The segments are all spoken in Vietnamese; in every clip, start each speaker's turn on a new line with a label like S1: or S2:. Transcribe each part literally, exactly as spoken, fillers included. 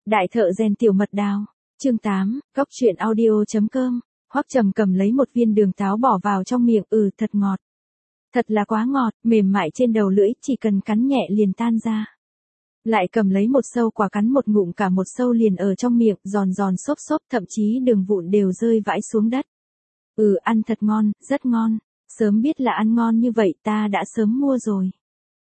S1: Đại thợ rèn tiểu mật đào, chương tám, cóc truyện audio chấm com. Hoắc Trầm cầm lấy một viên đường táo bỏ vào trong miệng, ừ, thật ngọt. Thật là quá ngọt, mềm mại trên đầu lưỡi, chỉ cần cắn nhẹ liền tan ra. Lại cầm lấy một sâu quả cắn một ngụm cả một sâu liền ở trong miệng, giòn giòn xốp xốp, thậm chí đường vụn đều rơi vãi xuống đất. Ừ, ăn thật ngon, rất ngon. Sớm biết là ăn ngon như vậy ta đã sớm mua rồi.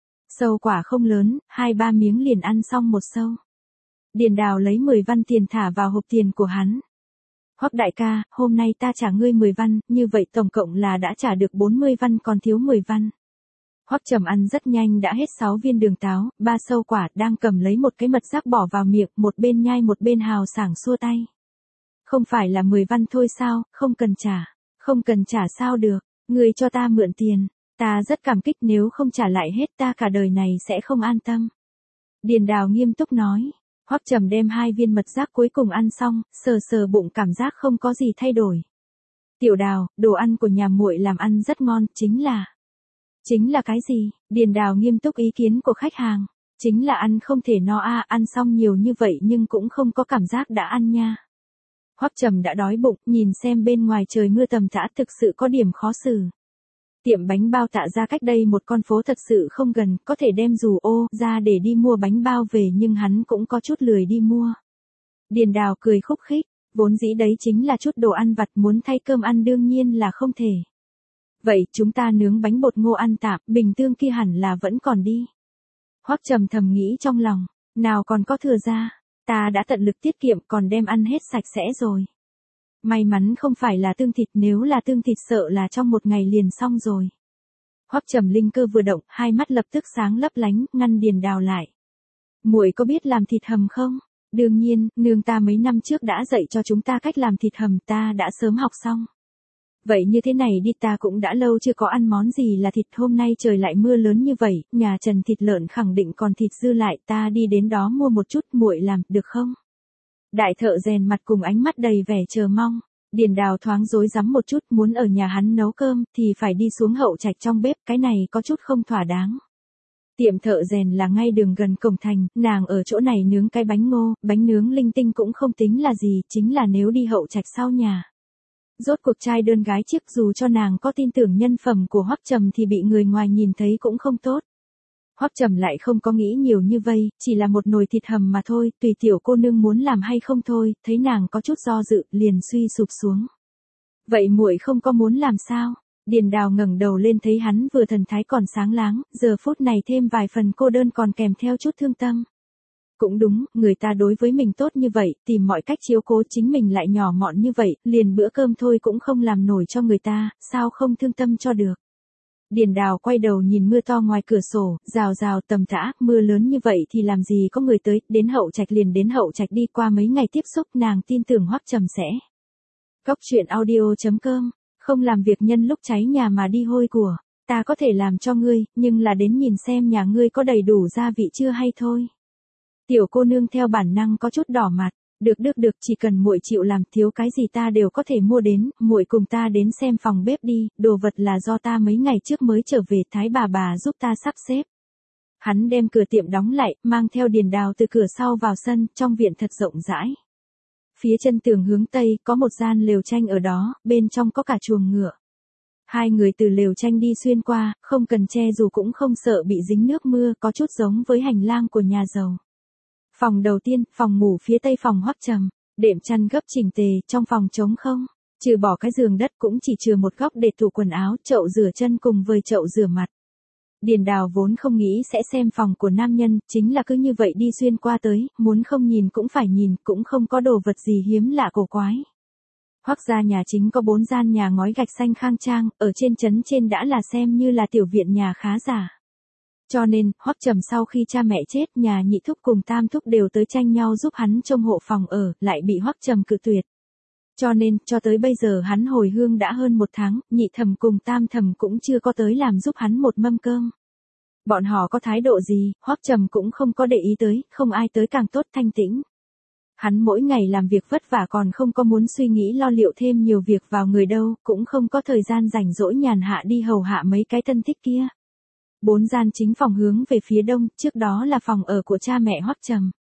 S1: Sâu quả không lớn, hai ba miếng liền ăn xong một sâu. Điền Đào lấy mười văn tiền thả vào hộp tiền của hắn. Hoắc đại ca, hôm nay ta trả ngươi mười văn, như vậy tổng cộng là đã trả được bốn mươi văn, còn thiếu mười văn. Hoắc Trầm ăn rất nhanh đã hết sáu viên đường táo, ba sâu quả, đang cầm lấy một cái mật rác bỏ vào miệng, một bên nhai một bên hào sảng xua tay. Không phải là mười văn thôi sao, không cần trả, không cần trả sao được, ngươi cho ta mượn tiền, ta rất cảm kích, nếu không trả lại hết ta cả đời này sẽ không an tâm. Điền Đào nghiêm túc nói. Hoắc Trầm đem hai viên mật rác cuối cùng ăn xong, sờ sờ bụng cảm giác không có gì thay đổi. Tiểu Đào, đồ ăn của nhà muội làm ăn rất ngon, chính là... Chính là cái gì? Điền Đào nghiêm túc ý kiến của khách hàng. Chính là ăn không thể no a, à, ăn xong nhiều như vậy nhưng cũng không có cảm giác đã ăn nha. Hoắc Trầm đã đói bụng, nhìn xem bên ngoài trời mưa tầm tã thực sự có điểm khó xử. Tiệm bánh bao Tạ Gia cách đây một con phố thật sự không gần, có thể đem dù ô ra để đi mua bánh bao về nhưng hắn cũng có chút lười đi mua. Điền Đào cười khúc khích, vốn dĩ đấy chính là chút đồ ăn vặt, muốn thay cơm ăn đương nhiên là không thể. Vậy chúng ta nướng bánh bột ngô ăn tạm, bình tương kia hẳn là vẫn còn đi. Hoắc Trầm thầm nghĩ trong lòng, nào còn có thừa ra, ta đã tận lực tiết kiệm còn đem ăn hết sạch sẽ rồi. May mắn không phải là tương thịt, nếu là tương thịt sợ là trong một ngày liền xong rồi. Hoắc Trầm linh cơ vừa động, hai mắt lập tức sáng lấp lánh, ngăn Điền Đào lại. Muội có biết làm thịt hầm không? Đương nhiên, nương ta mấy năm trước đã dạy cho chúng ta cách làm thịt hầm, ta đã sớm học xong. Vậy như thế này đi, ta cũng đã lâu chưa có ăn món gì là thịt, hôm nay trời lại mưa lớn như vậy, nhà Trần thịt lợn khẳng định còn thịt dư lại, ta đi đến đó mua một chút, muội làm, được không? Đại thợ rèn mặt cùng ánh mắt đầy vẻ chờ mong. Điền Đào thoáng rối rắm một chút, muốn ở nhà hắn nấu cơm thì phải đi xuống hậu trạch trong bếp, cái này có chút không thỏa đáng. Tiệm thợ rèn là ngay đường gần cổng thành, nàng ở chỗ này nướng cái bánh ngô, bánh nướng linh tinh cũng không tính là gì, chính là nếu đi hậu trạch sau nhà. Rốt cuộc trai đơn gái chiếc, dù cho nàng có tin tưởng nhân phẩm của Hoắc Trầm thì bị người ngoài nhìn thấy cũng không tốt. Hoắc Trầm lại không có nghĩ nhiều như vây, chỉ là một nồi thịt hầm mà thôi, tùy tiểu cô nương muốn làm hay không thôi, thấy nàng có chút do dự, liền suy sụp xuống. Vậy muội không có muốn làm sao? Điền Đào ngẩng đầu lên thấy hắn vừa thần thái còn sáng láng, giờ phút này thêm vài phần cô đơn còn kèm theo chút thương tâm. Cũng đúng, người ta đối với mình tốt như vậy, tìm mọi cách chiếu cố, chính mình lại nhỏ mọn như vậy, liền bữa cơm thôi cũng không làm nổi cho người ta, sao không thương tâm cho được. Điền Đào quay đầu nhìn mưa to ngoài cửa sổ, rào rào tầm tã, mưa lớn như vậy thì làm gì có người tới, đến hậu trạch liền đến hậu trạch đi, qua mấy ngày tiếp xúc nàng tin tưởng Hoắc Trầm sẽ. Cóc truyện audio chấm com, không làm việc nhân lúc cháy nhà mà đi hôi của, ta có thể làm cho ngươi, nhưng là đến nhìn xem nhà ngươi có đầy đủ gia vị chưa hay thôi. Tiểu cô nương theo bản năng có chút đỏ mặt. Được được được, chỉ cần muội chịu làm, thiếu cái gì ta đều có thể mua đến, muội cùng ta đến xem phòng bếp đi, đồ vật là do ta mấy ngày trước mới trở về, Thái bà bà giúp ta sắp xếp. Hắn đem cửa tiệm đóng lại, mang theo Điền Đào từ cửa sau vào sân, trong viện thật rộng rãi. Phía chân tường hướng tây có một gian lều tranh ở đó, bên trong có cả chuồng ngựa. Hai người từ lều tranh đi xuyên qua, không cần che dù cũng không sợ bị dính nước mưa, có chút giống với hành lang của nhà giàu. Phòng đầu tiên, phòng ngủ phía tây phòng Hoắc Trầm, đệm chăn gấp chỉnh tề, trong phòng trống không, trừ bỏ cái giường đất cũng chỉ chừa một góc để tủ quần áo, chậu rửa chân cùng với chậu rửa mặt. Điền Đào vốn không nghĩ sẽ xem phòng của nam nhân, chính là cứ như vậy đi xuyên qua tới, muốn không nhìn cũng phải nhìn, cũng không có đồ vật gì hiếm lạ cổ quái. Hoắc gia nhà chính có bốn gian nhà ngói gạch xanh khang trang, ở trên trấn trên đã là xem như là tiểu viện nhà khá giả. Cho nên, Hoắc Trầm sau khi cha mẹ chết, nhà nhị thúc cùng tam thúc đều tới tranh nhau giúp hắn trông hộ phòng ở, lại bị Hoắc Trầm cự tuyệt. Cho nên, cho tới bây giờ hắn hồi hương đã hơn một tháng, nhị thẩm cùng tam thẩm cũng chưa có tới làm giúp hắn một mâm cơm. Bọn họ có thái độ gì, Hoắc Trầm cũng không có để ý tới, không ai tới càng tốt, thanh tĩnh. Hắn mỗi ngày làm việc vất vả còn không có muốn suy nghĩ lo liệu thêm nhiều việc vào người đâu, cũng không có thời gian rảnh rỗi nhàn hạ đi hầu hạ mấy cái thân thích kia. Bốn gian chính phòng hướng về phía đông, trước đó là phòng ở của cha mẹ Hoắc Trầm.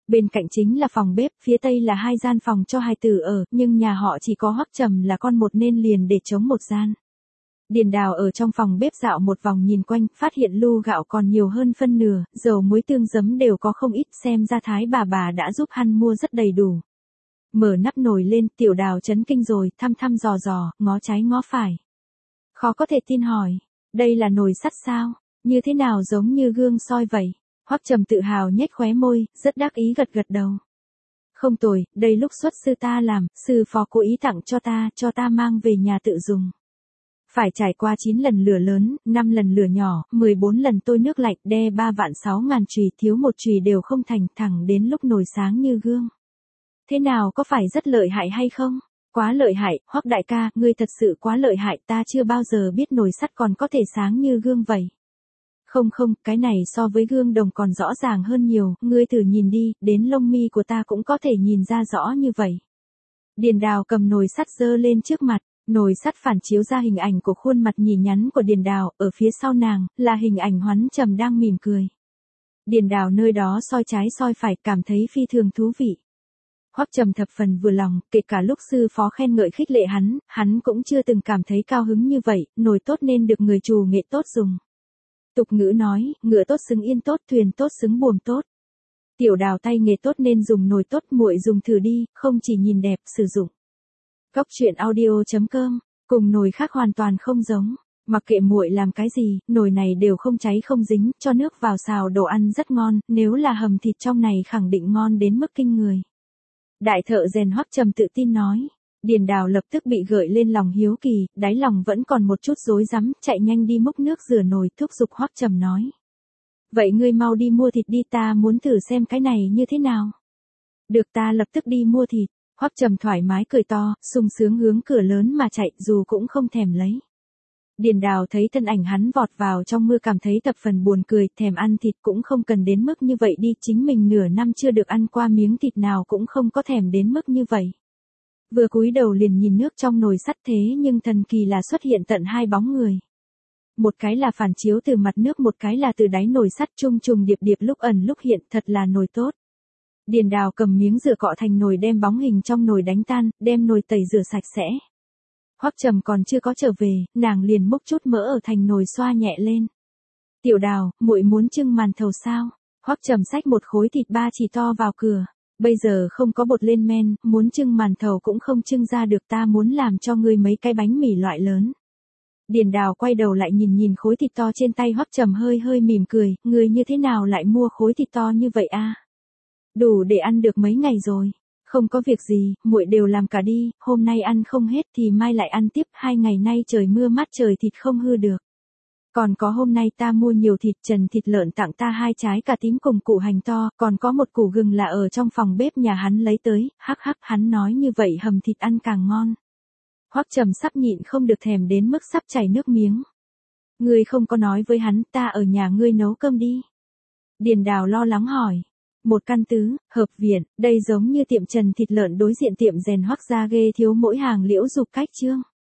S1: Bên cạnh chính là phòng bếp, phía tây là hai gian phòng cho hai tử ở, nhưng nhà họ chỉ có Hoắc Trầm là con một nên liền để trống một gian. Điền Đào ở trong phòng bếp dạo một vòng nhìn quanh, phát hiện lu gạo còn nhiều hơn phân nửa, dầu muối tương giấm đều có không ít, xem ra Thái bà bà đã giúp hắn mua rất đầy đủ. Mở nắp nồi lên, Tiểu Đào chấn kinh rồi, thăm thăm dò dò, ngó trái ngó phải. Khó có thể tin hỏi, đây là nồi sắt sao, như thế nào giống như gương soi vậy? Hoắc Trầm tự hào nhếch khóe môi, rất đắc ý gật gật đầu. Không tồi, đây lúc xuất sư ta làm, sư phó cố ý tặng cho ta, cho ta mang về nhà tự dùng. Phải trải qua chín lần lửa lớn, năm lần lửa nhỏ, mười bốn lần tôi nước lạnh, đe ba vạn sáu ngàn chùy, thiếu một chùy đều không thành, thẳng đến lúc nồi sáng như gương. Thế nào, có phải rất lợi hại hay không? Quá lợi hại, Hoắc đại ca, ngươi thật sự quá lợi hại, ta chưa bao giờ biết nồi sắt còn có thể sáng như gương vậy. Không không, cái này so với gương đồng còn rõ ràng hơn nhiều, ngươi thử nhìn đi, đến lông mi của ta cũng có thể nhìn ra rõ như vậy. Điền Đào cầm nồi sắt giơ lên trước mặt, nồi sắt phản chiếu ra hình ảnh của khuôn mặt nhì nhắn của Điền Đào, ở phía sau nàng, là hình ảnh Hoắn Trầm đang mỉm cười. Điền Đào nơi đó soi trái soi phải, cảm thấy phi thường thú vị. Hoắc Trầm thập phần vừa lòng, kể cả lúc sư phó khen ngợi khích lệ hắn, hắn cũng chưa từng cảm thấy cao hứng như vậy, nồi tốt nên được người trù nghệ tốt dùng. Tục ngữ nói, ngựa tốt xứng yên tốt, thuyền tốt xứng buồm tốt. Tiểu Đào tay nghề tốt nên dùng nồi tốt, muội dùng thử đi, không chỉ nhìn đẹp, sử dụng. Góc truyện audio chấm com, cùng nồi khác hoàn toàn không giống. Mặc kệ muội làm cái gì, nồi này đều không cháy không dính, cho nước vào xào đồ ăn rất ngon, nếu là hầm thịt trong này khẳng định ngon đến mức kinh người. Đại thợ rèn Hoắc Trầm tự tin nói. Điền Đào lập tức bị gợi lên lòng hiếu kỳ, đáy lòng vẫn còn một chút rối rắm, chạy nhanh đi múc nước rửa nồi, thúc giục Hoắc Trầm nói. Vậy ngươi mau đi mua thịt đi, ta muốn thử xem cái này như thế nào. Được, ta lập tức đi mua thịt. Hoắc Trầm thoải mái cười to, sung sướng hướng cửa lớn mà chạy, dù cũng không thèm lấy. Điền Đào thấy thân ảnh hắn vọt vào trong mưa cảm thấy thập phần buồn cười, thèm ăn thịt cũng không cần đến mức như vậy đi, chính mình nửa năm chưa được ăn qua miếng thịt nào cũng không có thèm đến mức như vậy. Vừa cúi đầu liền nhìn nước trong nồi sắt, thế nhưng thần kỳ là xuất hiện tận hai bóng người. Một cái là phản chiếu từ mặt nước, một cái là từ đáy nồi sắt, trùng trùng điệp điệp lúc ẩn lúc hiện, thật là nồi tốt. Điền Đào cầm miếng rửa cọ thành nồi đem bóng hình trong nồi đánh tan, đem nồi tẩy rửa sạch sẽ. Hoắc Trầm còn chưa có trở về, nàng liền múc chút mỡ ở thành nồi xoa nhẹ lên. Tiểu Đào, muội muốn trưng màn thầu sao? Hoắc Trầm xách một khối thịt ba chỉ to vào cửa. Bây giờ không có bột lên men, muốn trưng màn thầu cũng không trưng ra được, ta muốn làm cho ngươi mấy cái bánh mì loại lớn. Điền Đào quay đầu lại nhìn nhìn khối thịt to trên tay Hoắc Trầm, hơi hơi mỉm cười, ngươi như thế nào lại mua khối thịt to như vậy a? Đủ để ăn được mấy ngày rồi. Không có việc gì, muội đều làm cả đi, hôm nay ăn không hết thì mai lại ăn tiếp, hai ngày nay trời mưa mát trời thịt không hư được. Còn có hôm nay ta mua nhiều thịt trần thịt lợn tặng ta hai trái cà tím cùng củ hành to, còn có một củ gừng là ở trong phòng bếp nhà hắn lấy tới, hắc hắc, hắn nói như vậy hầm thịt ăn càng ngon. Hoắc Trầm sắp nhịn không được thèm đến mức sắp chảy nước miếng. Ngươi không có nói với hắn, ta ở nhà ngươi nấu cơm đi. Điền Đào lo lắng hỏi. Một căn tứ, hợp viện, đây giống như tiệm trần thịt lợn đối diện tiệm rèn Hoắc gia ghê thiếu mỗi hàng liễu dục cách chương.